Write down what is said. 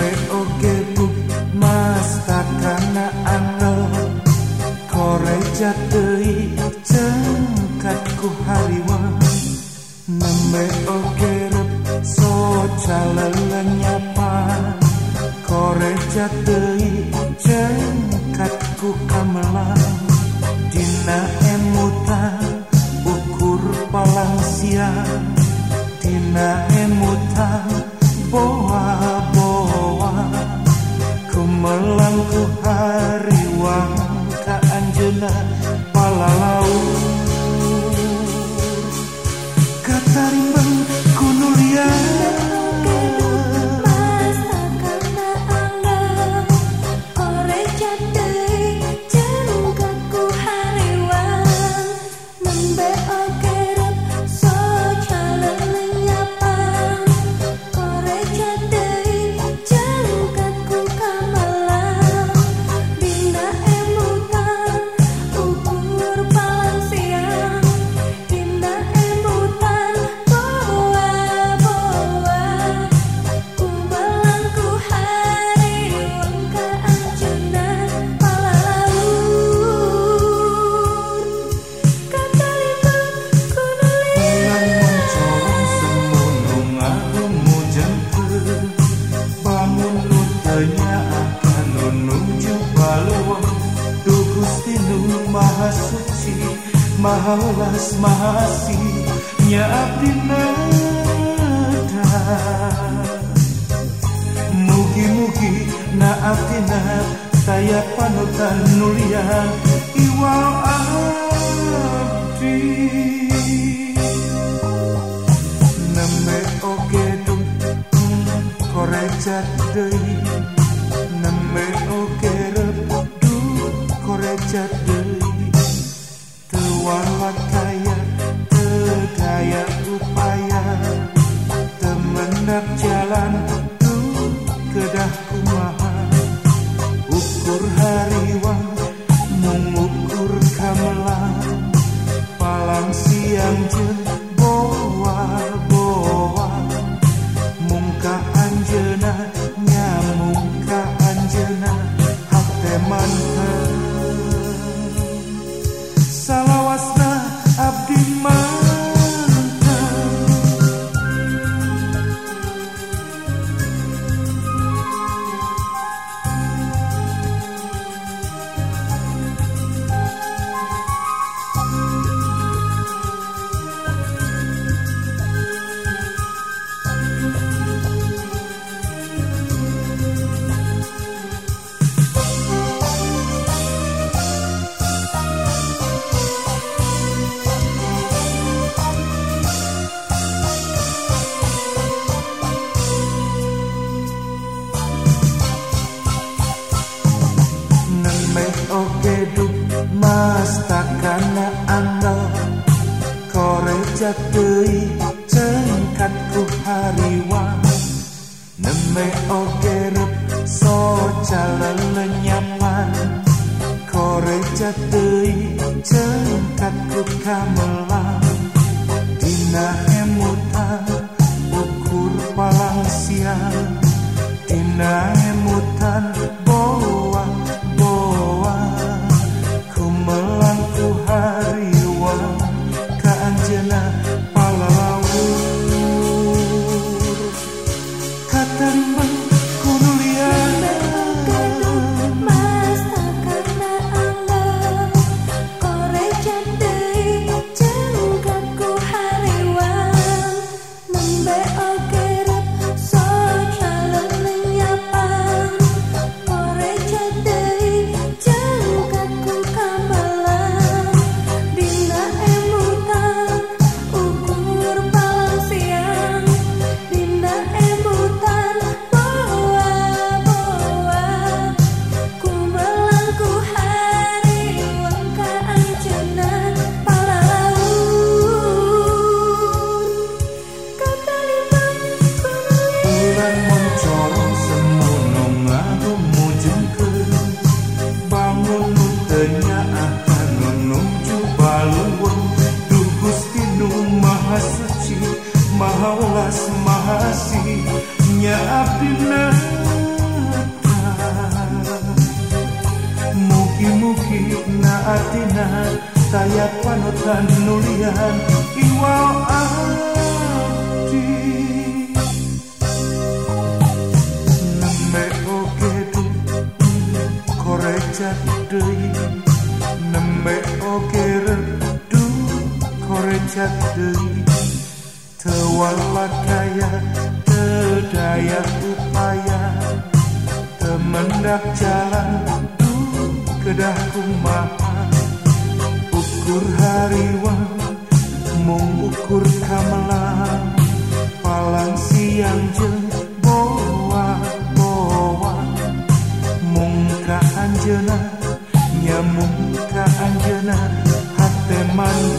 Nembe oge buk mas takana angel koreja deui cengkatku hariwa. Nembe oge rep so calelenyapa koreja deui cengkatku kamelang. Dina emutan ukur palang siang, dina emutan boa-boa kumelang ku hariwang ka anjeuna palalau. Katarimbang kuno liar Maha suci, maha welas, maha asih, nya abdi nada. Mugi-mugi na abdina saya panutan nulian iwal abdi. Nembe oge dum koreja deui, nembe oge rep koreja deui. Walau kaya kedaya upaya temenap jalan tuh kedah kumaha ukur hariwang mengukur kamelang palang siang jeung boa-boa mungka anjeuna nyamungka anjeuna hate mantep salawasna abdi mantap. Oke duk mas takana angel koreja deui cengkatku hariwang. Nembe oge rep so calelenypan koreja deui cengkatku kamelang. Dina emutan ukur palang siang, dina emutan boa-boa kumelang ku hariwang ka anjeuna palalau. Katarimbang kuno liar mas takana angel koreja deui cengkatku hariwang. Nembe oge rep so calelenypan koreja deui cengkatku kamelang. Dina emutan ukur palang siang, dina emutan boa-boa kumelang ku hariwang ka anjeuna palalau. Katarimbang kuno bulan mencorong semono ngarumujengkeun bangun tenya akan menuju baluang. Duh Gusti nu maha suci, maha welas, maha asih, nya abdi artina saya panutan nulian iwal abdi nembe oge korecak deui nembe oge redu korecak deui teu waladaya teu daya upaya teu mendak jalan kedah kumaha ukur hariwang mung ukur kamelang palang siang jeung boa mung ka anjeuna nyamung ka anjeuna hate man